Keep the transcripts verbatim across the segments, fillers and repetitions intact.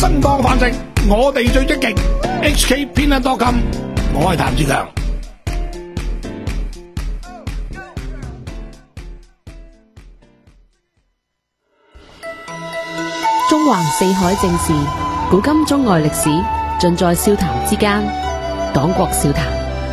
生當飯食，我哋最積極。H K 偏得多金，我係譚志強。 中環四海正事，古今中外歷史，盡在笑談之間。黨國笑談。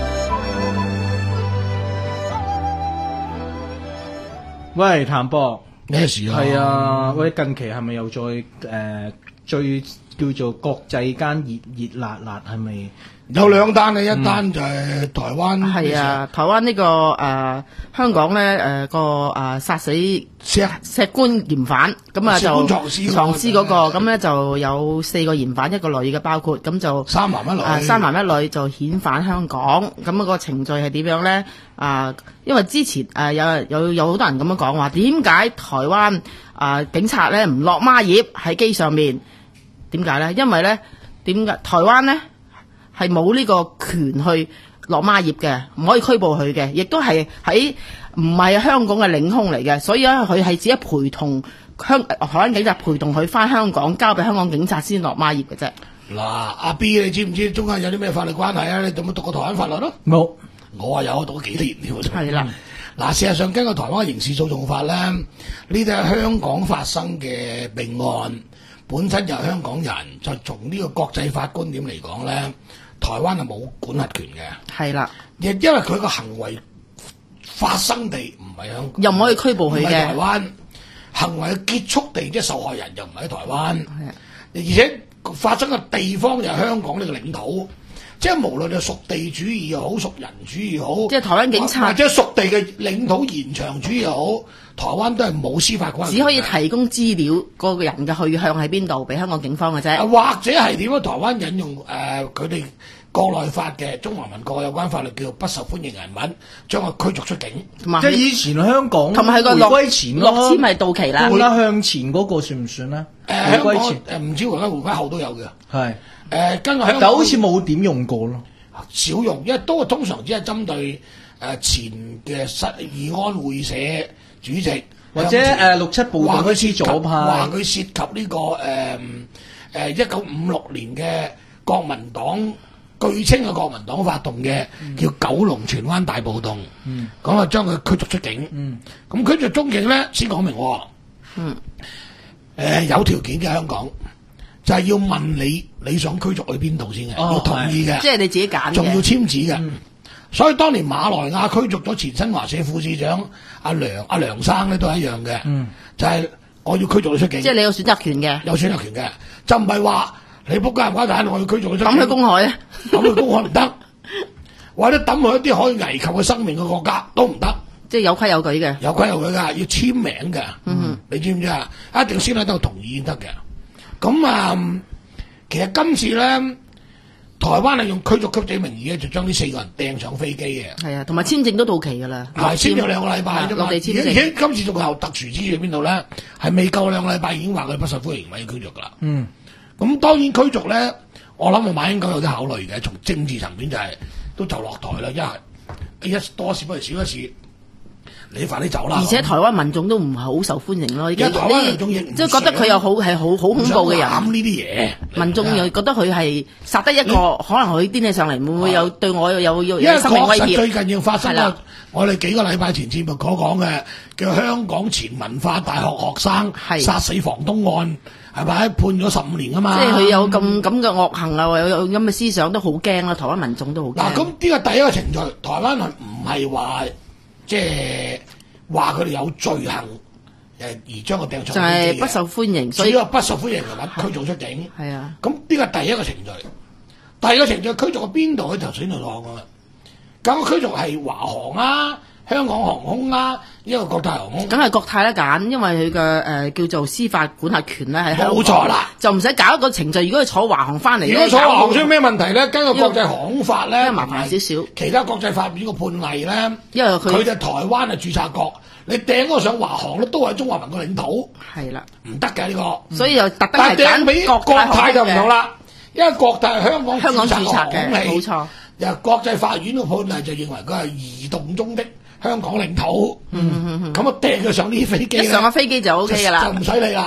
喂，譚博， 咩事啊？ 係啊，喂，近期係咪又再誒、呃、最叫做國際間熱熱辣辣係咪？ 有兩單嘅，一單就係台灣。 係啊，台灣呢、這個誒、呃、香港咧誒、呃、個誒殺死石石棺嫌犯，咁啊就藏屍嗰個，咁咧就有四個嫌犯，一個女嘅包括，咁就三男一女， 啊三男一女就遣返香港，咁、那個程序係點樣咧？啊，因為之前誒、呃、有有有好多人咁樣講話，點解台灣啊、呃、警察咧唔落孖葉喺機上面？點解咧？因為咧點解台灣咧？係冇呢個權去落孖葉嘅，唔可以拘捕佢嘅，亦都係喺唔係香港嘅領空嚟嘅，所以咧佢係只係陪同香台灣警察陪同佢翻香港，交俾香港警察先落孖葉嘅啫。 嗱，阿 B 你知唔知中間有啲咩法律關係啊？你有冇讀過台灣法律咯？ 冇， 我啊有讀咗幾年添。 係啦， 嗱，事實上根據台灣嘅刑事訴訟法咧，呢啲係香港發生嘅命案，本身就係香港人，就從呢個國際法觀點嚟講咧。台灣係冇管轄權嘅， 係啦， 亦因為佢個行為發生地唔係香港， 又唔可以拘捕佢嘅。 台灣行為嘅結束地即係受害人又唔係喺台灣，而且發生嘅地方就係香港呢個領土，即係無論係屬地主義又好，屬人主義又好， 即係台灣警察或者屬地嘅領土延長主義又好，台灣都係冇司法關係， 只可以提供資料嗰個人嘅去向喺邊度俾香港警方嘅啫， 或者係點樣？台灣引用誒佢哋國內法嘅中華民國有關法律叫做不受歡迎人物，將佢驅逐出境。 即係以前香港同埋係個回歸前咯， 落簽咪到期啦。 回歸向前嗰個算唔算咧？ 誒香港誒唔知回歸回歸後都有嘅。係誒跟住香港， 但好似冇點用過咯， 少用，因為都通常只係針對誒前嘅失義安會社主席。 或者誒六七部隊嗰啲左派， 話佢涉及呢、這個誒誒一九五六年嘅國民黨，據稱嘅國民黨發動嘅、嗯、叫九龍荃灣大暴動，咁啊將佢驅逐出境。咁、嗯、驅逐出境咧，先講明喎。嗯。誒、呃、有條件嘅香港，就係、是、要問你你想驅逐去邊度先嘅，哦、要同意嘅。 即係你自己揀嘅。仲要簽字嘅。嗯。所以當年馬來亞驅逐咗前新華社副市長阿梁阿梁生咧，都係一樣嘅、嗯，就係、是、我要驅逐你出境。 即係你有選擇權嘅， 有選擇權嘅，就唔係話你仆街唔關蛋，我要驅逐你出境。 抌去公海啊！ 抌去公海唔得，或者抌去一啲可以危及佢生命嘅國家都唔得。 即係有規有矩嘅， 有規有矩㗎，要簽名嘅。嗯，你知唔知啊？一定要先喺度同意先得嘅。咁啊、嗯，其實今次咧。台灣係用驅逐緝者名義咧，就將呢四個人掟上飛機嘅。係啊，同埋簽證都到期㗎啦。 係簽咗兩個禮拜啫嘛。 而且而且今次仲有特殊之處喺邊度咧？係未夠兩個禮拜已經話佢不受歡迎，咪要驅逐㗎啦。嗯。咁當然驅逐咧，我諗馬英九有啲考慮嘅，從政治層面就係、是、都就落台啦，因為一多一事不如少一事。你快啲走啦！ 而且台灣民眾都唔係好受歡迎咯， 而家台灣民眾亦即係覺得佢又好係好好恐怖嘅人。 諗呢啲嘢， 民眾又覺得佢係殺得一個，可能佢癲起上嚟，會唔會有對我有有有生命威脅？ 因為確實最近要發生啦，我哋幾個禮拜前節目所講嘅叫香港前文化大學學生殺死房東案，係咪判咗十五年啊嘛？ 即係佢有咁咁嘅惡行啊，有有咁嘅思想都好驚啦，台灣民眾都好驚。 嗱，咁呢個第一個程序，台灣係唔係話？即係話佢哋有罪行，誒而將佢掟出， 就係、是、不受歡迎，所以只有不受歡迎嘅人物驅逐出境。 係啊， 咁呢個第一個程序，第二個程序驅逐去邊度？喺頭先度講㗎啦。咁驅逐係華航啊、香港航空啊，一個國泰航空， 梗係國泰啦揀，因為佢嘅誒叫做司法管轄權咧係香港， 冇錯啦， 就唔使搞一個程序。如果佢坐華航翻嚟， 如果坐華航出現咩問題咧？根據國際航空法咧， 麻煩少少。 其他國際法院嘅判例咧， 因為佢佢就台灣係註冊國，你掟嗰個上華航咧，都係中華民國領土， 係啦， 唔得嘅呢個。 所以又特登係掟俾國泰就唔同啦，因為國泰係香港香港註冊嘅， 冇錯。 又國際法院嘅判例就認為佢係移動中的香港領土，咁啊掟佢上呢啲飛機， 一上個飛機就 O K 噶啦， 就唔使理啦。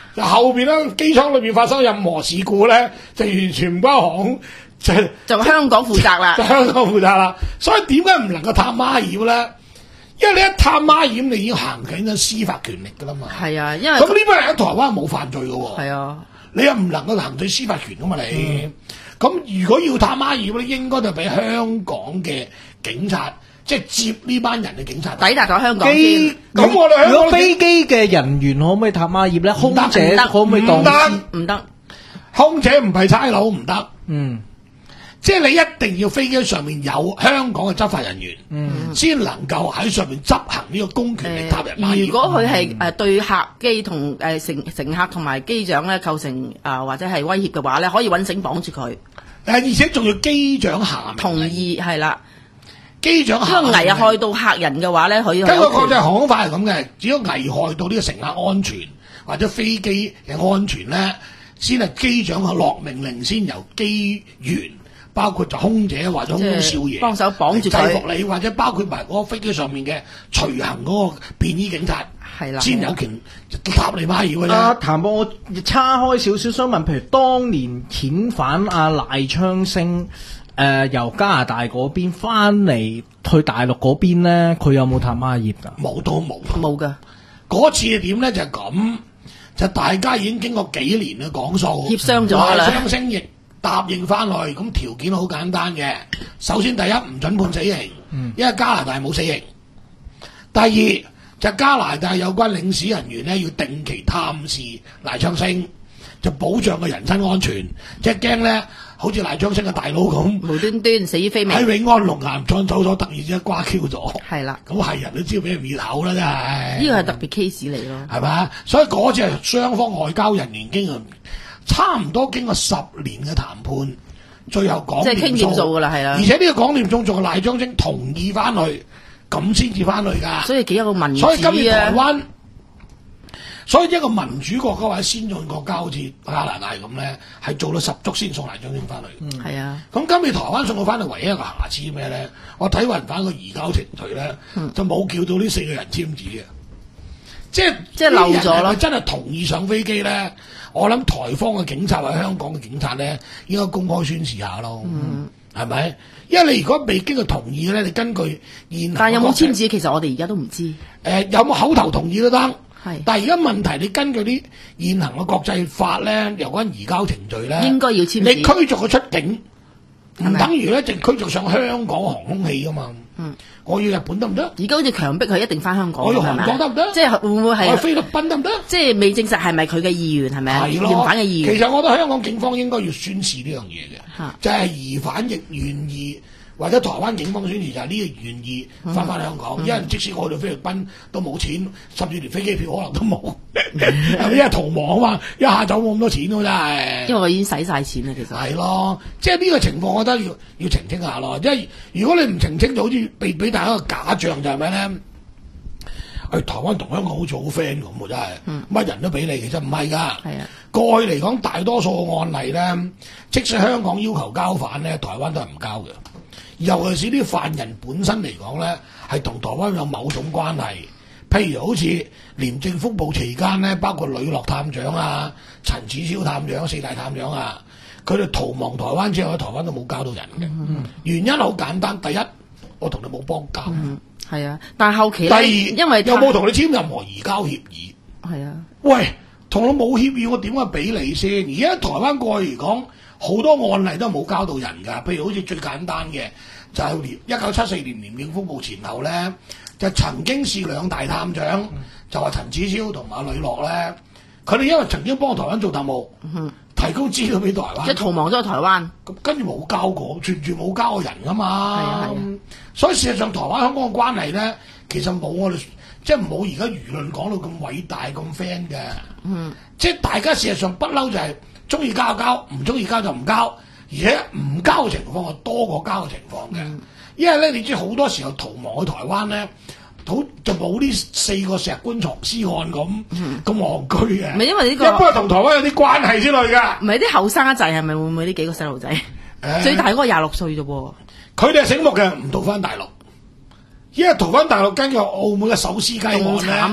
就後邊咧機艙裏邊發生任何事故咧，就完全唔關航空，就就香港負責啦就香港負責啦。所以點解唔能夠探孖掩咧？因為你一探孖掩，你已經行緊咗司法權力噶啦嘛。 係啊，因為咁呢班人喺台灣冇犯罪噶喎。 係啊， 你又唔能夠行使司法權噶嘛你？咁、嗯、如果要探孖掩咧，應該就俾香港嘅警察。即係接呢班人嘅警察抵達咗香港先。 咁我哋香港如果飛機嘅人員可唔可以探孖掩咧？空姐可唔可以當？ 唔得， 唔得。 空姐唔係差佬唔得。 嗯， 即係你一定要飛機上面有香港嘅執法人員，嗯，先能夠喺上面執行呢個公權力探人孖掩。 如果佢係誒對客機同誒乘乘客同埋機長咧構成啊、呃、或者係威脅嘅話咧，可以揾繩綁住佢。誒， 而且仲要機長下同意係啦。 機長如果危害到客人嘅話咧，佢根據國際航空法係咁嘅，只要危害到呢個乘客安全或者飛機嘅安全咧，先係機長去落命令，先由機員包括就空姐或者空少爺幫手綁住佢， 制服你，或者包括埋嗰個飛機上面嘅隨行嗰個便衣警察， 係啦， 先有權搭你孖掩嘅啫。 阿譚博，我叉開少少，想問，譬如當年遣返阿賴昌星。誒、呃、由加拿大嗰邊翻嚟去大陸嗰邊咧，佢有冇探孖掩㗎？ 冇都冇， 冇㗎。 嗰次係點咧？就係、是、咁，就大家已經經過幾年嘅講數， 協商咗啦。 賴昌星亦答應翻去，咁條件好簡單嘅。首先第一唔准判死刑，嗯、因為加拿大冇死刑。第二就加拿大有關領事人員咧要定期探視賴昌星，就保障個人身安全，即係驚咧。好似賴昌星嘅大佬咁， 無端端死於非命， 喺永安龍岩撞走咗，突然之間瓜 Q 咗， 係啦， 咁係人都知道俾人滅口啦，真係。 呢個係特別 case 嚟咯， 係嘛？所以嗰次係雙方外交人員經過差唔多經過十年嘅談判，最後講即係傾掂數㗎啦，係啦。 而且呢個講掂數仲係賴昌星同意翻去，咁先至翻去㗎。 所以幾有個民主啊！ 所以今年台灣。所以一個民主國家或者先進國家，好似加拿大咁咧，係做到十足先送賴昌星翻去。 係、嗯、啊。咁今次台灣送佢翻去，唯一一個瑕疵咩咧？我睇勻翻個移交程序咧，嗯、就冇叫到呢四個人簽字嘅，即係即係漏咗咯。 真係同意上飛機咧，我諗台方嘅警察或者香港嘅警察咧，應該公開宣示下咯。嗯，係咪？因為你如果未經過同意咧，你根據現但係有冇簽字？其實我哋而家都唔知。誒、 呃，有冇口頭同意都得。 係， 但係而家問題，你根據啲現行嘅國際法咧，有關移交程序咧， 應該要簽字。 你驅逐佢出境，唔等於咧淨驅逐上香港航空器噶嘛？嗯，我要日本得唔得？ 而家好似強迫佢一定翻香港， 我要韓國得唔得？ 即係會唔會係？ 我菲律賓得唔得？ 即係未證實係咪佢嘅意願係咪啊？ 係咯， 嫌犯嘅意願。 其實我覺得香港警方應該要宣示呢樣嘢嘅，就係、是、疑犯亦願意。或者台灣警方宣示就係呢個願意翻返香港，嗯嗯、因為即使我去到菲律賓都冇錢，甚至連飛機票可能都冇，因為逃亡啊嘛，一下走冇咁多錢咯，真係。因為我已經使晒錢啦，其實。係咯，即係呢個情況，我覺得要要澄清下咯。因為如果你唔澄清，就好似俾俾大家一個假象，就係咩咧？去台灣同香港好似好 friend 咁喎，真係，乜、嗯、人都俾你，其實唔係㗎。係啊，過去嚟講，大多數案例咧，即使香港要求交返咧，台灣都係唔交嘅。尤其是啲犯人本身嚟講咧，係同台灣有某種關係。譬如好似廉政風暴期間咧，包括呂樂探長啊、陳子超探長、四大探長啊，佢哋逃亡台灣之後喺台灣都冇交到人嘅。嗯、原因好簡單，第一，我同你冇邦交。 係、嗯、啊，但係後期咧， 第二， 因為有冇同你簽任何移交協議？ 係啊。喂， 同我冇協議，我點解俾你先？而家台灣過去嚟講，好多案例都冇交到人㗎。譬如好似最簡單嘅。就係一九七四年廉政風暴前後咧，就曾經是兩大探長，嗯、就話陳子超同埋呂樂咧，佢哋因為曾經幫台灣做特務，嗯、提供資料俾台灣， 即係逃亡咗去台灣， 咁跟住冇交過，全住冇交過人噶嘛。係啊係啊，所以事實上台灣香港嘅關係咧，其實冇我哋即係冇而家輿論講到咁偉大咁 friend 嘅。嗯，即係大家事實上不嬲就係中意交就交，唔中意交就唔交。而且唔交嘅情況係多過交嘅情況嘅，嗯、因為咧你知好多時候逃亡去台灣咧，好就冇呢四個石棺藏屍案咁咁戇居嘅。 唔係因為呢、這個， 一般係同台灣有啲關係之類㗎。 唔係啲後生仔係咪會唔會呢幾個細路仔？欸、最大嗰個廿六歲啫喎。 佢哋係醒目嘅，唔逃翻大陸，因為逃翻大陸根據澳門嘅手撕雞案咧，係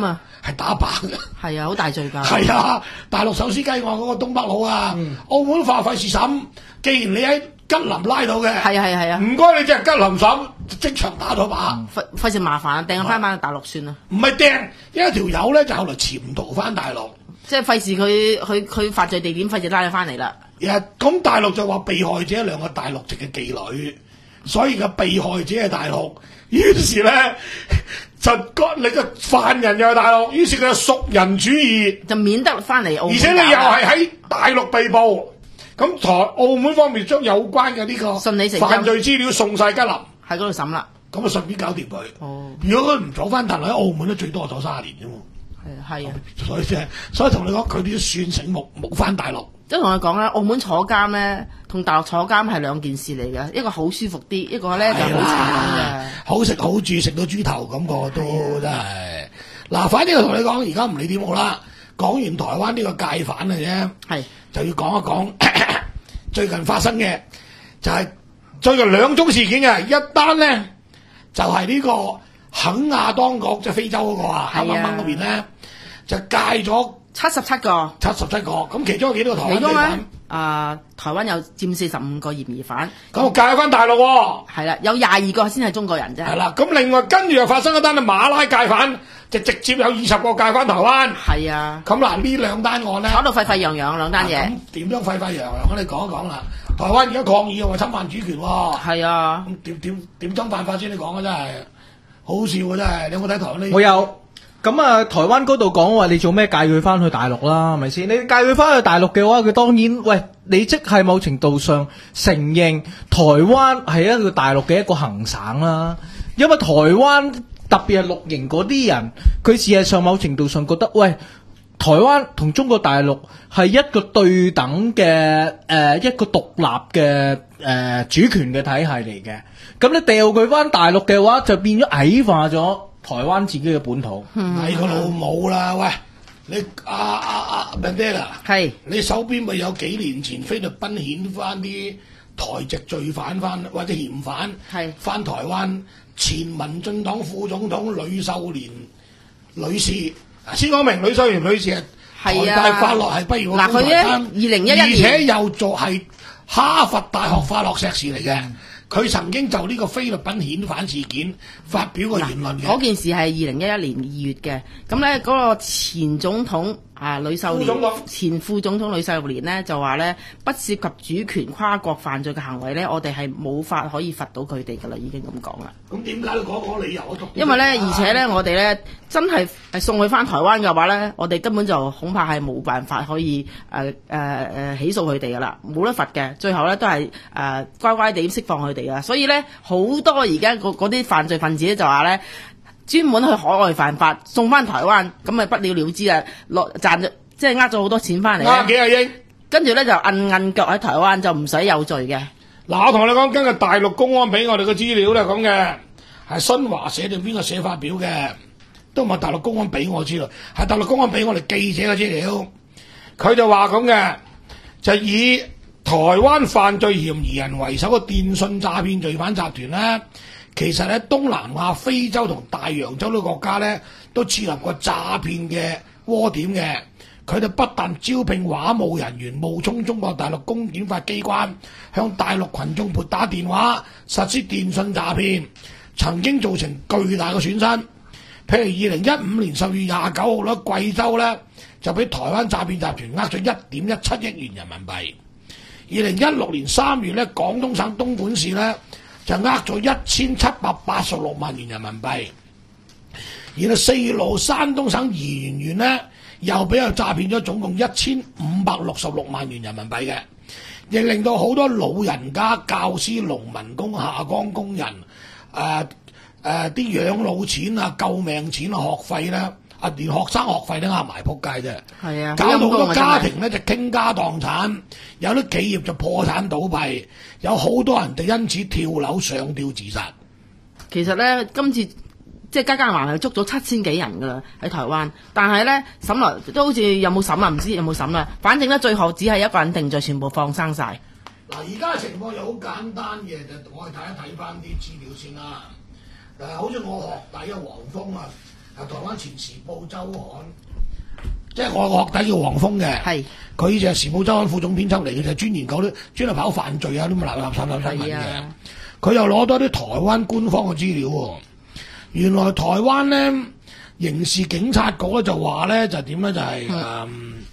係打靶嘅。 係啊，好大罪㗎。 係啊，大陸手撕雞案嗰個東北佬啊，澳門法費事審，既然你喺吉林拉到嘅， 係啊係啊係啊， 唔該你隻吉林審即場打咗靶， 費費事麻煩，掟翻翻大陸算啦。 唔係掟，因為條友咧就後來潛逃翻大陸。 即係費事佢佢佢犯罪地點，費事拉佢翻嚟啦。 誒，咁大陸就話被害者兩個大陸籍嘅妓女，所以個被害者係大陸，於是咧就你個犯人又係大陸，於是佢就屬人主義， 就免得翻嚟澳門。 而且你又係喺大陸被捕，咁台澳門方面將有關嘅呢個順理成章犯罪資料送晒吉林， 喺嗰度審啦。 咁啊順便搞掂佢。 哦， 如果佢唔走翻大陸喺澳門都最多坐三十年啫喎。 係係啊， 所以即係，所以同你講，佢哋都算醒目，冇翻大陸。 即係同佢講啦，澳門坐監咧，同大陸坐監係兩件事嚟嘅，一個好舒服啲，一個咧就好慘嘅。 好食好住，食到豬頭咁個都真係。嗱，反正我同你講，而家唔理點好啦，講完台灣呢個戒犯嘅啫， 係就要講一講最近發生嘅，就係最近兩宗事件嘅，一單咧就係呢個肯亞當局即係非洲嗰個啊，黑掹掹嗰邊咧就戒咗七十七個， 七十七個，咁其中有幾多個台灣其中咧罪犯？ 啊，台灣有佔四十五個嫌疑犯， 咁我戒翻大陸喎。 係啦，有廿二個先係中國人啫。 係啦，咁另外跟住又發生一單嘅馬拉戒犯，就直接有二十個戒翻台灣。 係啊， 咁嗱呢兩單案咧， 炒到沸沸揚揚兩單嘢。 咁點樣沸沸揚揚？我哋講一講啦。台灣而家抗議話侵犯主權喎。 係啊， 咁點點點侵犯法先？你講啊，真係好笑啊！真係，你有冇睇台灣呢？ 我有。咁啊，台灣嗰度講話你做咩戒佢翻去大陸啦，係咪先？你戒佢翻去大陸嘅話，佢當然喂，你即係某程度上承認台灣係一個大陸嘅一個行省啦。因為台灣特別係綠營嗰啲人，佢事實上某程度上覺得喂，台灣同中國大陸係一個對等嘅誒、呃、一個獨立嘅誒、呃、主權嘅體系嚟嘅。咁你掉佢翻大陸嘅話，就變咗矮化咗台灣自己嘅本土。 係個老母啦！喂，你阿阿阿 Mandela， 係你手邊咪有幾年前菲律賓遣翻啲台籍罪犯翻或者嫌犯係翻台灣？前民進黨副總統呂秀蓮女士，先講明呂秀蓮女士係台係啊大法律係畢業嗱佢咧二零一一年而且又做係哈佛大學法學碩士嚟嘅。佢曾經就呢個菲律賓遣返事件發表過言論嘅。 嗰件事係二零一一年二月嘅，咁咧嗰個前總統啊呂秀蓮，前副總統呂秀蓮呢就話咧，不涉及主權跨國犯罪嘅行為咧，我哋係冇法可以罰到佢哋噶啦，已經咁講啦。 咁點解你講講理由啊？ 因為咧，而且咧，我哋咧真係係送佢翻台灣嘅話咧，我哋根本就恐怕係冇辦法可以誒誒誒起訴佢哋噶啦，冇得罰嘅。最後咧都係誒、呃、乖乖地釋放佢哋噶。所以咧，好多而家嗰啲犯罪分子咧就話咧，專門去海外犯法，送翻台灣，咁咪不了了之啦，落賺咗即係呃咗好多錢翻嚟。 呃幾廿億， 跟住咧就摁摁腳喺台灣就唔使有罪嘅。 嗱，我同你講，根據大陸公安俾我哋嘅資料咧，咁嘅係新華社定邊個社發表嘅，都唔係大陸公安俾我知道，係大陸公安俾我哋記者嘅資料。佢就話咁嘅，就以台灣犯罪嫌疑人為首嘅電信詐騙罪犯集團咧，其實喺東南亞、非洲同大洋洲啲國家咧，都設立過詐騙嘅窩點嘅。佢哋不但招聘話務人員，冒充中國大陸公檢法機關，向大陸群眾撥打電話實施電信詐騙，曾經造成巨大嘅損失。譬如二零一五年十月廿九號咧，貴州咧就俾台灣詐騙集團呃咗一點一七億元人民幣。二零一六年三月咧，廣東省東莞市咧就呃咗一千七百八十六萬元人民幣。然後四月六號，山東省沂源縣咧，又俾佢詐騙咗總共一千五百六十六萬元人民幣嘅，亦令到好多老人家、教師、農民工、下崗工人，誒誒啲養老錢啊、救命錢啊、學費咧，啊連學生學費都呃埋仆街啫。 係啊， 搞到好多家庭咧就傾家蕩產，有啲企業就破產倒閉，有好多人就因此跳樓上吊自殺。 其實咧，今次即係加加埋埋捉咗七千幾人噶啦喺台灣，但係咧審來都好似有冇審啊？唔知有冇審啦。反正咧最後只係一個人定罪，全部放生晒。 嗱，而家嘅情況又好簡單嘅，就我哋睇一睇翻啲資料先啦。誒，好似我學弟啊，黃峰啊， 台灣前時報週刊，即係我個學弟叫黃峰嘅， 係佢就係時報週刊副總編輯嚟嘅，就係專研究啲專係跑犯罪啊啲咁垃垃圾垃圾新聞嘅。佢又攞多啲台灣官方嘅資料喎。原來台灣咧刑事警察局咧就話咧就點咧就係、是、誒。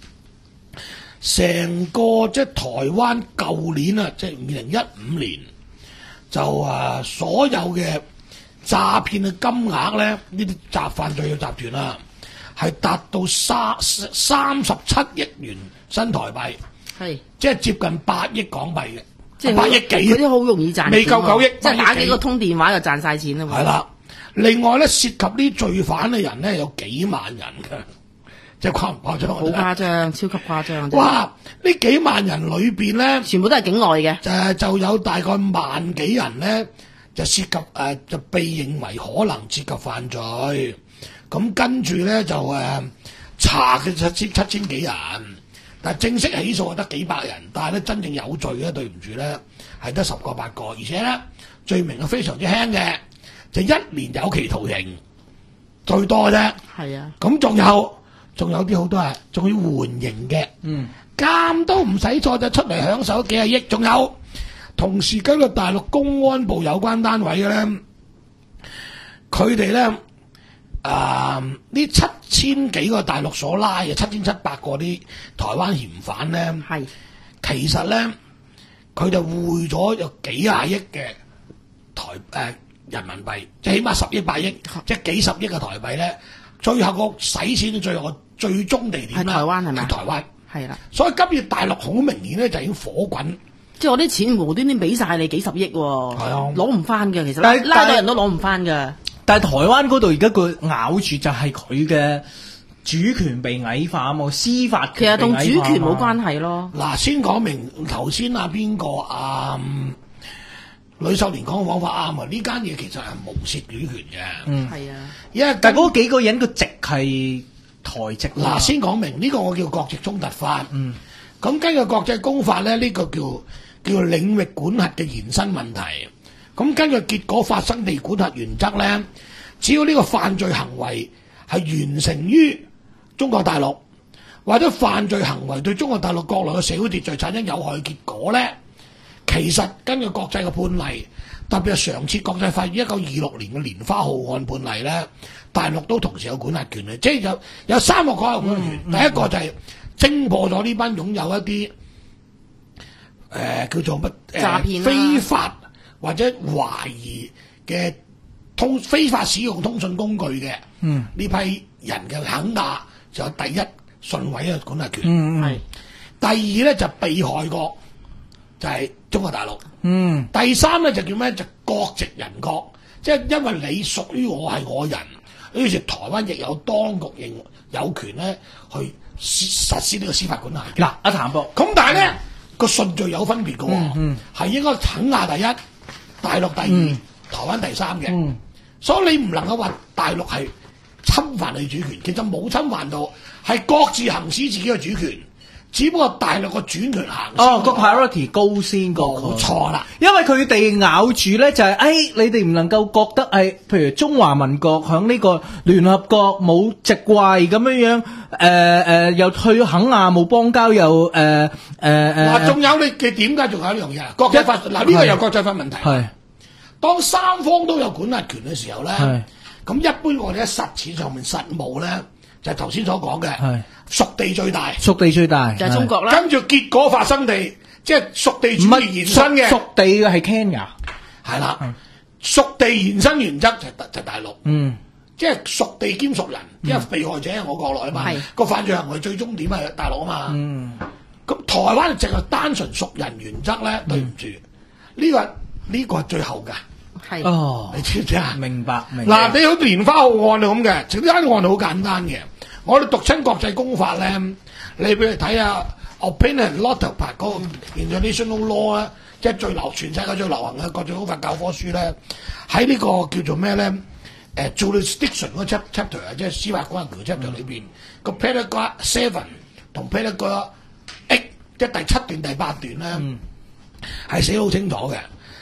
成個即係台灣舊年啊，即係二零一五年就啊所有嘅詐騙嘅金額咧，呢啲集犯罪嘅集團啊，係達到三三十七億元新台幣， 係即係接近八億港幣嘅， 即係八億幾， 嗰啲好容易賺錢喎， 未夠九億， 即係打幾個通電話就賺晒錢啦嘛。 係啦，另外咧涉及呢罪犯嘅人咧有幾萬人嘅。即係誇唔誇張？ 好誇張，超級誇張。 哇！呢幾萬人裏邊咧， 全部都係境外嘅。 就就有大概萬幾人咧，就涉及誒、呃，就被認為可能涉及犯罪。咁跟住咧就誒、呃、查嘅七千七千幾人，但係正式起訴係得幾百人，但係咧真正有罪咧，對唔住咧係得十個八個，而且咧罪名係非常之輕嘅，就一年有期徒刑最多啫。 係啊， 咁仲有。仲有啲好多係，仲要緩刑嘅， 嗯， 監都唔使坐就出嚟享受幾廿億。仲有同時根據大陸公安部有關單位嘅咧，佢哋咧啊呢七千幾個大陸所拉嘅七千七百個啲台灣嫌犯咧， 係其實咧佢就匯咗有幾廿億嘅台誒、呃、人民幣，即係起碼十億八億，即係幾十億嘅台幣咧。最後個使錢嘅最後個最終地點係台灣係咪？ 係台灣係啦， 所以今次大陸好明顯咧就已經火滾， 即係我啲錢無端端俾晒你幾十億喎， 係啊， 攞唔翻嘅，其實但係拉到人都攞唔翻嘅。 但係台灣嗰度而家佢咬住就係佢嘅主權被矮化啊嘛，司法其實同主權冇關。 關係咯。 嗱，先講明頭先啊邊個啊呂秀蓮講嘅講法啱啊！呢間嘢其實係無涉主權嘅， 嗯， 係啊， 因為但係嗰幾個人個籍係台籍啦嗱，先講明呢個我叫國籍衝突法。 嗯， 咁根據國際公法咧，呢、這個叫叫領域管轄嘅延伸問題。咁根據結果發生地管轄原則咧，只要呢個犯罪行為係完成於中國大陸，或者犯罪行為對中國大陸國內嘅社會秩序產生有害嘅結果咧，其實根據國際嘅判例，特別係常設國際法院一九二六年嘅蓮花號案判例咧，大陸都同時有管轄權嘅，即係有有三個國家管轄權。嗯嗯、第一個就係偵破咗呢班擁有一啲誒、呃、叫做乜誒詐騙、啊、 非法或者懷疑嘅通非法使用通訊工具嘅呢、嗯、批人嘅肯亞就有第一順位嘅管轄權。 嗯係、嗯、第二咧就被害國。就係中國大陸。 嗯， 第三咧就叫咩？就國籍人國，即係因為你屬於我係我人，於是台灣亦有當局認有權咧去實施呢個司法管轄。 嗱，阿譚博， 咁但係咧個順序有分別嘅喎，係、 嗯嗯、 應該肯亞第一，大陸第二，嗯、台灣第三嘅。嗯、所以你唔能夠話大陸係侵犯你主權，其實冇侵犯到，係各自行使自己嘅主權。只不過大陸個轉權行哦，個 priority 高先個， 冇錯啦。 因為佢哋咬住咧就係、是，誒、哎，你哋唔能夠覺得係，譬如中華民國響呢個聯合國冇席位咁樣樣，誒、呃、誒、呃，又去肯亞冇邦交，又誒誒誒。嗱、 呃，仲、呃、有你嘅點解仲有呢樣嘢？國際法嗱呢、這個有國際法問題。係當三方都有管轄權嘅時候咧，咁一般我哋喺實踐上面實務咧，就係頭先所講嘅。屬地最大， 屬地最大就係中國啦。 跟住結果發生地，即係屬地主義延伸嘅。 屬地嘅係 Kenya， 係啦。屬地延伸原則就係就大陸。嗯，即係屬地兼屬人，因為被害者係我國內啊嘛。係個犯罪行為最終點係大陸啊嘛。嗯，咁台灣淨係單純屬人原則咧，對唔住，呢個呢個係最後㗎。 係哦， 你知唔知啊？ 明白明白。 嗱，你好似蓮花號案咁嘅，其實呢單案好簡單嘅。我哋讀親國際公法咧，你譬如睇下 Opinion Lauterbach 嗰個 International Law 咧，即係最流全世界最流行嘅國際公法教科書咧，喺呢個叫做咩咧？誒 jurisdiction 嗰 chapter 啊，即係司法管轄權 chapter 裏邊個 paragraph seven 同 paragraph eight，即係第七段第八段咧，係寫好清楚嘅。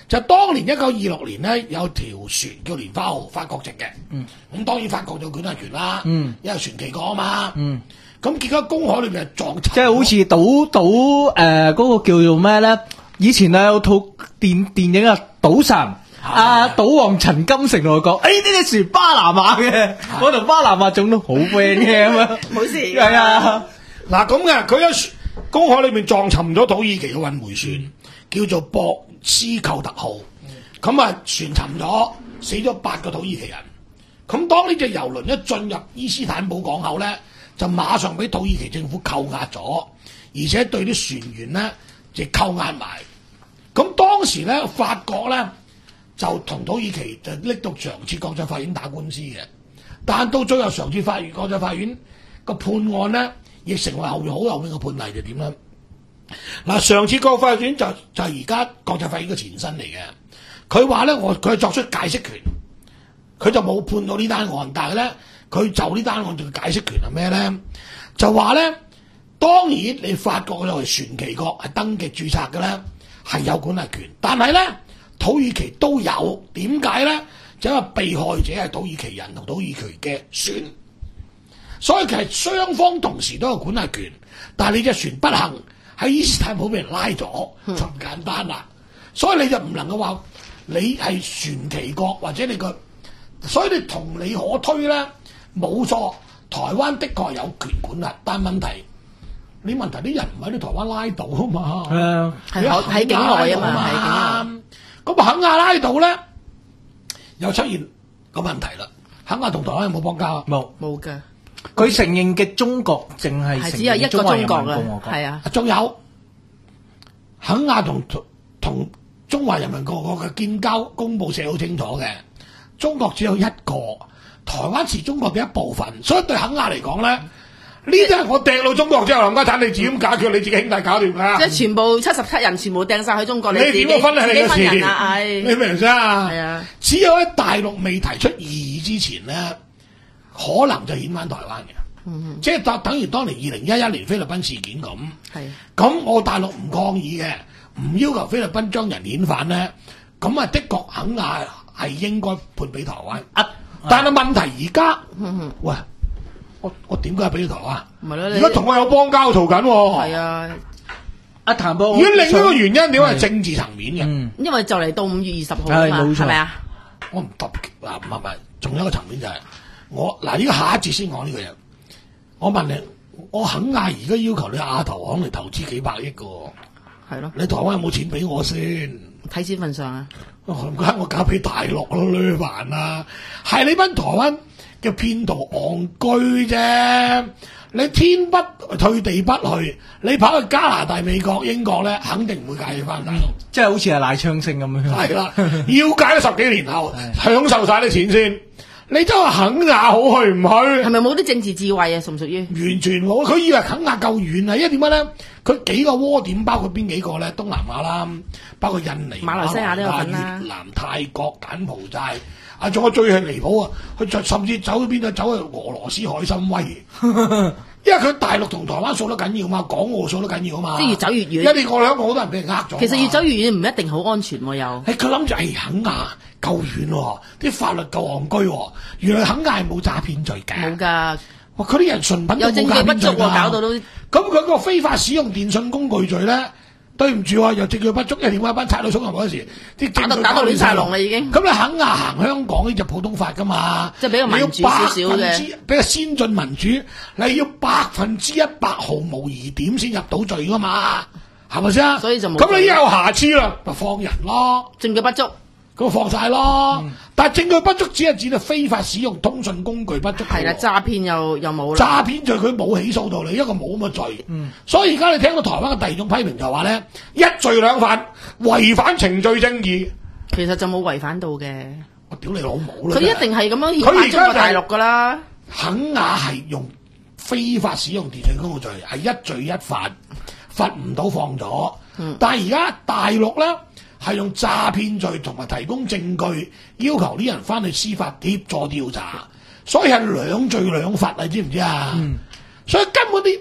就當年一九二六年咧，有條船叫蓮花號，法國籍嘅。嗯。咁當然法國就管轄權啦。嗯。因為船期過啊嘛。嗯。咁結果公海裏邊撞沉。 即係好似賭賭誒嗰個叫做咩咧？以前啊有套電電影啊，賭神。啊！賭王陳金城同我講：，誒呢啲船巴拿馬嘅，我同巴拿馬總統好 friend 嘅咁樣。 冇事。 係啊。 嗱咁嘅，佢喺公海裏邊撞沉咗土耳其嘅運煤船，叫做博斯寇特號。咁啊，船沉咗，死咗八個土耳其人。咁當呢隻遊輪一進入伊斯坦堡港口咧，就馬上俾土耳其政府扣押咗，而且對啲船員咧亦扣押埋。咁當時咧，法國咧就同土耳其就拎到常設國際法院打官司嘅，但到最後常設法院國際法院個判案咧，亦成為後面好有名嘅判例就點咧？嗱，常設國際法院就就係而家國際法院嘅前身嚟嘅。佢話咧，我佢係作出解釋權，佢就冇判到呢單案，但係咧佢就呢單案嘅解釋權係咩咧？就話咧，當然你法國作為船旗國係登記註冊嘅咧，係有管轄權，但係咧土耳其都有，點解咧？就因為被害者係土耳其人同土耳其嘅船，所以其實雙方同時都有管轄權，但係你隻船不幸喺伊斯坦堡俾人拉咗，就唔簡單啦。所以你就唔能夠話你係船旗國或者你個，所以你同理可推咧，冇錯，台灣的確有權管轄，但問題你問題啲人唔喺啲台灣拉到啊嘛， 係啊， 喺喺境外啊嘛，喺境外。 咁啊肯亞拉島咧又出現個問題啦，肯亞同台灣有冇邦交啊？ 冇冇嘅， 佢承認嘅中國淨係係承只有一個中認中華人國嘅民共和，國。 係啊， 仲有肯亞同同中華人民共和國嘅建交公佈寫好清楚嘅，中國只有一個，台灣是中國嘅一部分，所以對肯亞嚟講咧，呢啲係我掟到中國之後，冚家產你自己咁解決，你自己兄弟搞掂㗎。 即係全部七十七人全部掟晒去中國， 你自己點樣分係你嘅自己分人事？ 啊， 你係明唔明先啊？ 係啊， 只有喺大陸未提出異議之前咧，可能就遣返台灣嘅。嗯、即係等等於當年二零一一年菲律賓事件咁。 係咁我大陸唔抗議嘅，唔要求菲律賓將人遣返咧，咁啊的確肯亞係應該判俾台灣。啊，但係問題而家， 嗯喂，我我點解俾台灣？ 咪咯， 而家同我有邦交嘈緊喎。 係啊， 阿譚博， 如果另一個原因，點解係政治層面嘅？ 嗯， 因為就嚟到五月二十號啊嘛， 係冇錯係咪啊？ 我唔特別嗱，唔係唔係，仲有一個層面就係、我嗱，呢個下一節先講呢個嘢。我問你，我肯亞而家要求你亞投行嚟投資幾百億嘅喎， 係咯， 你台灣有冇錢俾我先？ 睇錢份上啊！ 唔該，我交俾大陸咯，呢煩啊！係你班台灣嘅騙徒戇居啫，你天不退地不去，你跑去加拿大、美國、英國咧，肯定唔會介意翻大陸。 即係好似係賴昌星咁樣。 係啦，要解咗十幾年後，享受晒啲錢先。你真係肯亞好去唔去？ 係咪冇啲政治智慧啊？屬唔屬於？ 完全冇，佢以為肯亞夠遠啊！因為點解咧？佢幾個窩點，包括邊幾個咧？東南亞啦，包括印尼、 馬來西亞都有份啦越南、泰國、柬埔寨，啊，仲有最係離譜啊！佢就甚至走去邊度？走去俄羅斯海參崴，因為佢大陸同台灣數得緊要嘛，港澳數得緊要啊嘛。 即係越走越遠。 一年過兩個好多人俾人呃咗。 其實越走越遠唔一定好安全喎，又。 誒，佢諗住誒肯亞夠遠喎，啲法律夠戇居喎，原來肯亞係冇詐騙罪嘅。 冇㗎， 哇！佢啲人純品都有證據不足喎，搞到都。 咁佢個非法使用電信工具罪咧，對唔住喎，又證據不足，因為點解一班賊佬衝入嗰時，啲打到打到亂晒龍啦已經。 咁你肯亞行香港呢就普通法噶嘛， 即係比較民主少少嘅， 比較先進民主，你要百分之一百毫無疑點先入到罪噶嘛，係咪先？ 所以就冇。 咁你一有瑕疵啦，咪放人咯， 證據不足。 咁放晒咯， 嗯、 但係證據不足只係指到非法使用通訊工具不足。 係啦，詐騙又又冇啦。 詐騙罪佢冇起訴到你，一個冇咁嘅罪。 嗯、 所以而家你聽到台灣嘅第二種批評就係話咧，一罪兩犯，違反程序正義。 其實就冇違反到嘅。 我屌你老母啦！ 佢一定係咁樣遣返中國大陸㗎啦。 肯亞係用非法使用電信工具罪，係一罪一罰，罰唔到放咗。嗯、但係而家大陸咧。係用詐騙罪同埋提供證據，要求啲人翻去司法協助調查，所以係兩罪兩罰啊！知唔知啊？嗯、所以根本啲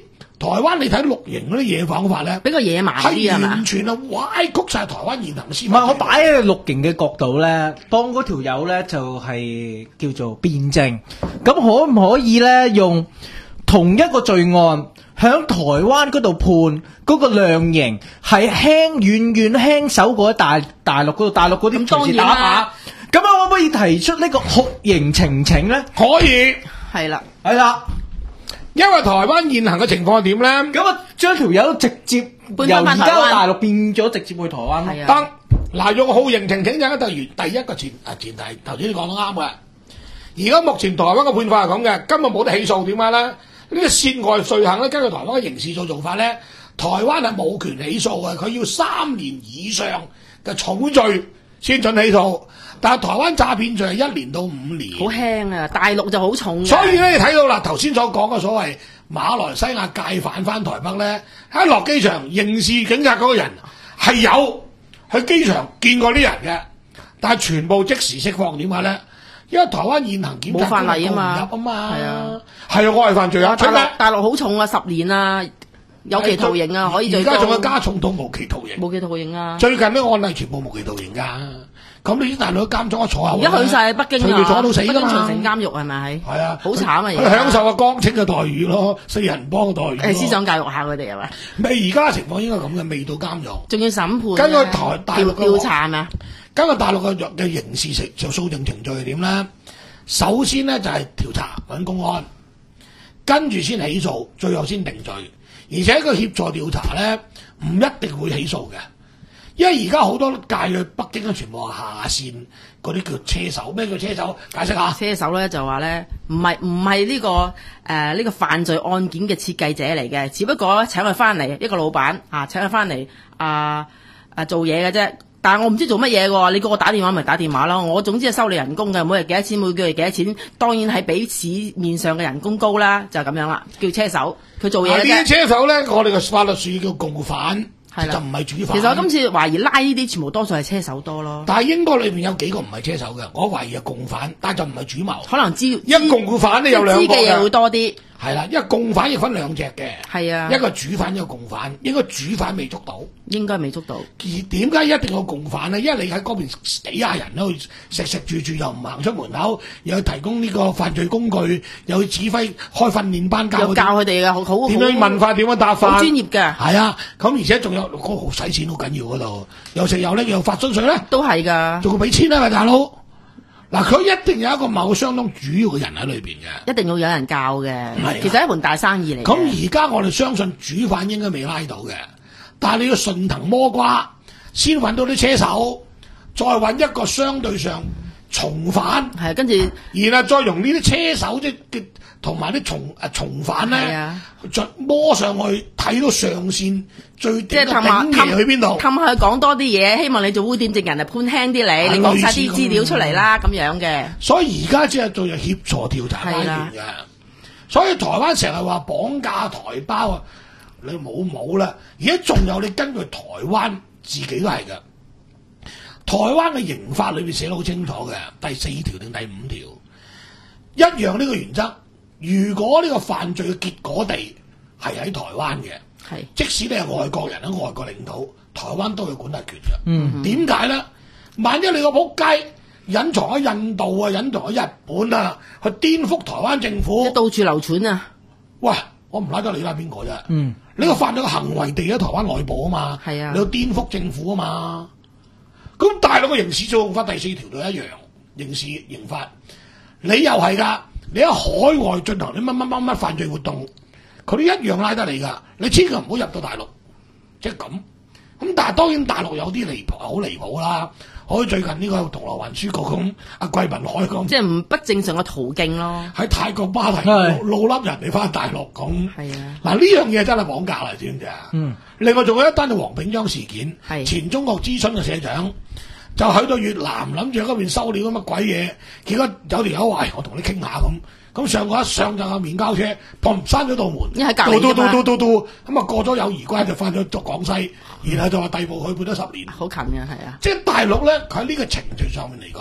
台灣你睇綠營嗰啲嘢講法咧， 比較野蠻啲係係嘛完？全係歪曲晒台灣現行嘅司唔係我法制度。 擺喺綠營嘅角度咧，當嗰條友咧就係、叫做辯證，咁可唔可以咧用同一個罪案響台灣嗰度判嗰個量刑係輕遠遠輕手過喺大大陸嗰度，大陸嗰啲咁當隨時然啦打靶，咁樣可唔可以提出呢個酷刑情情咧？ 可以， 係啦， 係啦， 因為台灣現行嘅情況係點咧？ 咁啊將條友直接搬由而家返返台灣大陸變咗直接去台灣咯。 係啊得嗱，用酷刑情情就一個原第一個前啊前提，頭先你講得啱嘅。而家目前台灣嘅判法係咁嘅，根本冇得起訴，點解咧？呢個涉外罪行咧，根據台灣嘅刑事訴訟法咧，台灣係冇權起訴嘅，佢要三年以上嘅重罪先准起訴。但係台灣詐騙罪係一年到五年， 好輕啊！大陸就好重嘅。 所以咧，你睇到啦，頭先所講嘅所謂馬來西亞戒返翻台北咧，一落機場，刑事警察嗰個人係有去機場見過啲人嘅，但係全部即時釋放，點解咧？因為台灣現行檢察冇法例啊嘛告唔入啊嘛， 係啊， 係啊，我係犯罪啊， 大陸出咩？ 大陸好重啊，十年啊，有期徒刑啊，可以最高而家仲有加重到無期徒刑。 冇期徒刑啊。 最近啲案例全部無期徒刑㗎，咁你啲大陸監咗坐下， 而家去晒北京隨啊， 住坐到死㗎北京長嘛城監獄係咪？ 係啊， 好慘啊！而佢家享受個光清嘅待遇咯，四人幫嘅待遇咯。 誒思想教育下佢哋係咪？ 未而家嘅情況應該咁嘅，未到監獄。 仲要審判啊。 根據台大陸調嘅調查係咪啊？ 根據大陸嘅嘅刑事程就訴訟程序係點咧？首先咧就係、是、調查揾公安，跟住先起訴，最後先定罪。而且個協助調查咧唔一定會起訴嘅，因為而家好多界去北京咧，全部係下線嗰啲叫車手。咩叫車手？解釋下。 車手咧就話咧，唔係唔係呢個誒呢、呃呢個犯罪案件嘅設計者嚟嘅，只不過請佢翻嚟一個老闆啊，請佢翻嚟啊啊做嘢嘅啫。但係我唔知做乜嘢喎，你叫我打電話咪打電話咯。我總之係收你人工嘅，每日幾多錢，每個月幾多錢，當然係比市面上嘅人工高啦，就係、咁樣啦。叫車手，佢做嘢嗱， 嘅啫。 呢啲車手咧，我哋嘅法律術語叫共犯， 係啦就唔係主犯。 其實我今次懷疑拉呢啲全部多數係車手多咯， 但係英國裏邊有幾個唔係車手嘅，我懷疑係共犯，但係就唔係主謀。 可能知一共犯咧有兩個知嘅嘢會嘅， 多啲。 係啦，因為共犯亦分兩隻嘅， 係啊， 一個主犯一個共犯，應該主犯未捉到。 應該未捉到。 而點解一定要共犯呢？因為你喺嗰邊幾廿人都去食食住住，又唔行出門口，又去提供呢個犯罪工具，又去指揮開訓練班教佢又教佢哋嘅好好點樣問法，點樣答法， 好專業嘅， 係啊，咁而且仲有嗰個使錢好緊要嗰度，又食又拎又發薪水咧， 都係㗎， 仲要俾錢啊，喂大佬！嗱，佢一定有一個某相當主要嘅人喺裏邊嘅。 一定要有人教嘅。 啊其實係一盤大生意嚟嘅。 咁而家我哋相信主犯應該未拉到嘅，但係你要順藤摸瓜，先揾到啲車手，再揾一個相對上從犯， 係跟住然後再用呢啲車手即嘅同埋啲從誒從犯係咧啊， 再摸上去睇到上線最即係頂嘅氹下頂爺去邊度？ 氹下佢講多啲嘢，希望你做污點證人啊判輕啲你，你講晒啲資料出嚟啦，咁樣嘅。 所以而家只係做入協助調查階係啦段嘅，所以台灣成日話綁架台胞啊，你冇冇啦？而家仲有你根據台灣自己都係嘅，台灣嘅刑法裏邊寫得好清楚嘅，第四條定第五條一樣呢個原則。如果呢個犯罪嘅結果地係喺台灣嘅， 係即使你係外國人喺外國領土，台灣都有管轄權嘅。 嗯， 點解咧？萬一你個仆街隱藏喺印度啊，隱藏喺日本啊，去顛覆台灣政府， 到處流傳啊， 喂，我唔拉得你拉邊個啫？ 嗯， 你個犯咗個行為地喺台灣內部啊嘛， 係啊你要顛覆政府啊嘛。咁大陸嘅刑事訴訟法第四條都一樣，刑事刑法，你又係㗎。你喺海外進行啲乜乜乜乜犯罪活動，佢都一樣拉得你㗎。你千祈唔好入到大陸，即係咁。咁但係當然大陸有啲離譜，好離譜啦。好似最近呢個銅鑼灣書局咁，阿桂民海咁， 即係唔不正常嘅途徑咯。 喺泰國芭提係老笠人哋翻大陸咁。 係啊， 嗱呢樣嘢真係綁架啦，知唔知啊？ 嗯。 另外仲有一單係黃炳章事件， 係前中國諮詢嘅社長就去到越南，諗住喺嗰邊收料咁乜鬼嘢，結果有條友話：我同你傾下咁。咁上個一上就有面交車，砰閂咗道門， 因為喺隔離嘟嘟㗎嘛嘟嘟嘟，咁啊過咗友誼關就翻咗咗廣西，然後就話逮捕佢判咗十年。 好近嘅係啊， 即係大陸咧，佢喺呢個程序上面嚟講咧，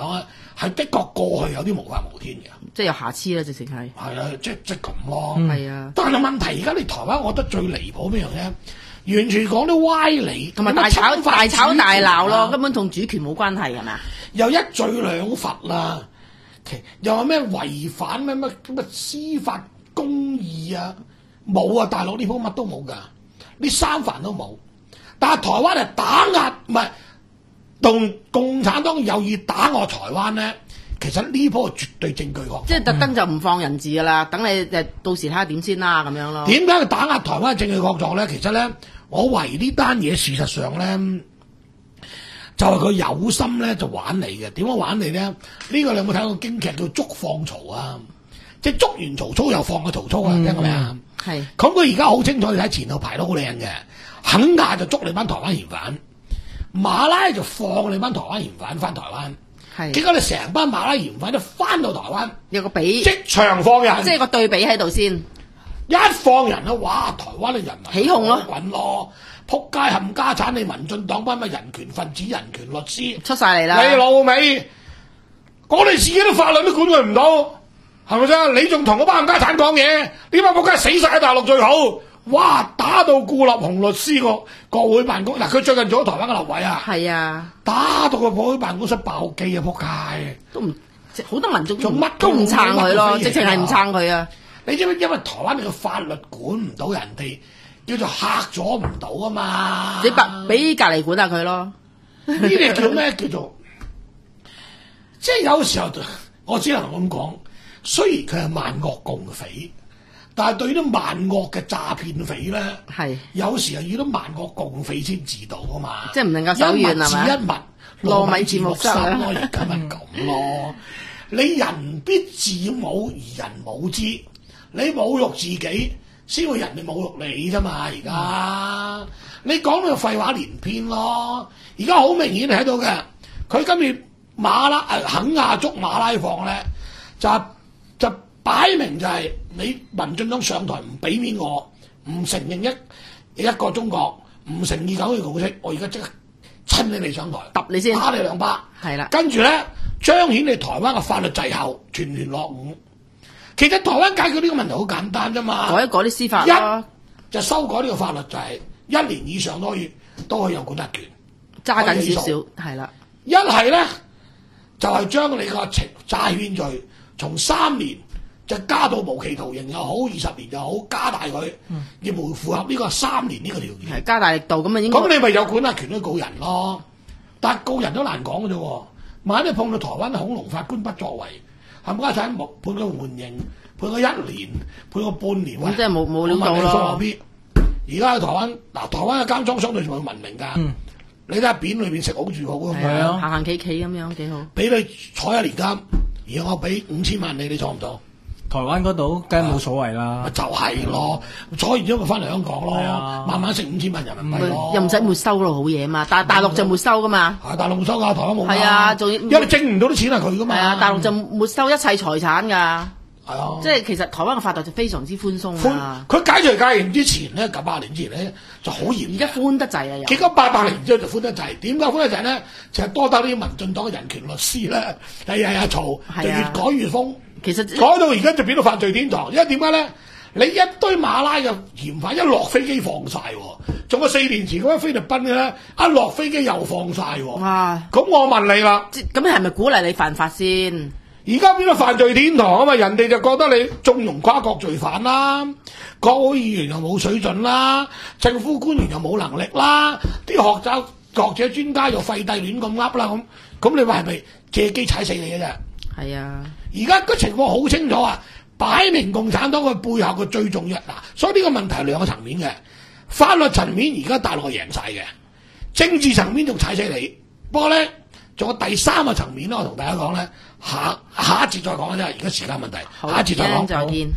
係的確過去有啲無法無天嘅。 即係有瑕疵啦，直情係。 係啦，即即咁咯。 係啊， 但係問題而家你台灣，我覺得最離譜邊樣咧，完全講啲歪理， 同埋大吵大吵大鬧咯，根咁本同主權冇關係係咪啊？ 又一罪兩罰啦，其又話咩違反咩乜乜司法公義啊？冇啊！大陸呢鋪乜都冇㗎，呢三藩都冇。但係台灣係打壓，唔係同共產黨有意打壓台灣咧。其實呢鋪係絕對證據確鑿， 即係特登就唔放人質㗎啦，等你誒到時睇下點先啦咁樣咯。 點解佢打壓台灣證據確鑿咧？其實咧，我懷疑呢單嘢事實上咧，就係、是、佢有心咧就玩你嘅。點樣玩你咧？呢、這個你有冇睇過京劇叫捉放曹啊？即係捉完曹操又放個曹操啊？聽過未啊？ 係。 咁佢而家好清楚，你睇前後排得好靚嘅，肯亞就捉你班台灣嫌犯，馬拉就放你班台灣嫌犯翻台灣。 係。 結果你成班馬拉嫌犯都翻到台灣， 有個比即場放人， 即係個對比喺度先。 一放人啦，哇！台灣嘅人民起哄咯， 滾咯，撲街冚家產！你民進黨班乜人權分子、人權律師出晒嚟啦！ 你老味，我哋自己都法律都管佢唔到，係咪先？你仲同嗰班冚家產講嘢？呢班撲街死晒喺大陸最好。哇！打到顧立雄律師個國會辦公，嗱佢最近做咗台灣嘅立委啊， 係啊， 打到個國會辦公室爆機啊！撲街都唔好多民眾做乜都唔撐佢咯， 乜直情係唔撐佢啊！ 你知唔知？因為台灣你個法律管唔到人哋，叫做嚇咗唔到啊嘛！ 你白俾隔離管下佢咯。 呢啲叫咩？叫做即係有時候，我只能咁講。雖然佢係萬惡共匪，但係對於啲萬惡嘅詐騙匪咧， 係有時係遇到萬惡共匪先治到啊嘛！ 即係唔能夠手軟係咪？ 一物糯米糍糞濕咯，而家咪咁咯。你人必自侮而人侮之。你侮辱自己，先會人哋侮辱你啫嘛！而家、嗯、你講到廢話連篇咯。而家好明顯睇到嘅，佢今次馬拉誒肯亞捉馬拉放咧，就就擺明就係你民進黨上台唔俾面我，唔承認一一個中國，唔承認九二共識，我而家即刻親你哋上台， 揼你先， 打你兩巴， 係啦。 跟住咧彰顯你台灣嘅法律滯後，全團落伍。其實台灣解決呢個問題好簡單啫嘛， 改一改啲司法咯， 一就修改呢個法律就係一年以上都可以都可以有管轄權， 揸緊少少係啦。 一係咧就係、是、將你個情債券罪從三年就加到無期徒刑又好，二十年又好，加大佢， 嗯、 要符符合呢個三年呢個條件， 係加大力度咁啊應該。咁你咪有管轄權去告人咯，但係告人都難講嘅啫。萬一你碰到台灣恐龍法官不作為。冚家產判佢緩刑，判佢一年，判佢半年。 咁即係冇冇料到咯。 而家喺台灣，嗱台灣嘅監倉相對仲係文明㗎。嗯、你睇下扁裏邊食好住好咁樣， 行行企企咁樣幾好。 俾你坐一年監，而我俾五千萬你，你坐唔坐？ 台灣嗰度梗係冇所謂啦， 就係咯，坐完之後翻嚟香港咯，慢慢食五千萬人民幣咯， 又唔使沒收咯，好嘢嘛！但係大陸就沒收噶嘛， 係大陸沒收㗎，台灣冇。 係啊，仲因為你掙唔到啲錢係佢㗎嘛。 係啊，大陸就沒收一切財產㗎。係啊， 即係其實台灣嘅法律就非常之寬鬆啊。 佢解除戒嚴之前咧，九八年之前咧就好嚴， 而家寬得滯啊！ 結果八八年之後就寬得滯，點解寬得滯咧？就係、是、多得啲民進黨嘅人權律師咧，日日日嘈，就越改越瘋。其實改到而家就變到犯罪天堂，因為點解咧？你一堆馬拉嘅嫌犯一落飛機放晒，仲有四年前嗰啲菲律賓嘅咧，一落飛機又放晒。哇！咁我問你啦， 咁你係咪鼓勵你犯法先？ 而家變咗犯罪天堂啊嘛！人哋就覺得你縱容跨國罪犯啦，國會議員又冇水準啦，政府官員又冇能力啦，啲學者學者專家又廢帝亂咁噏啦咁，咁你話係咪借機踩死你嘅啫？ 係啊！ 而家個情況好清楚啊，擺明共產黨佢背後嘅最重要嗱，所以呢個問題係兩個層面嘅，法律層面而家大陸係贏晒嘅，政治層面仲踩死你。不過咧，仲有第三個層面咧，我同大家講咧，下下一節再講啫，而家時間問題，下一節再講。 再見。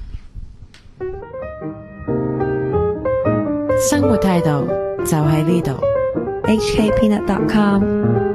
生活態度就喺呢度。H K Peanut dot com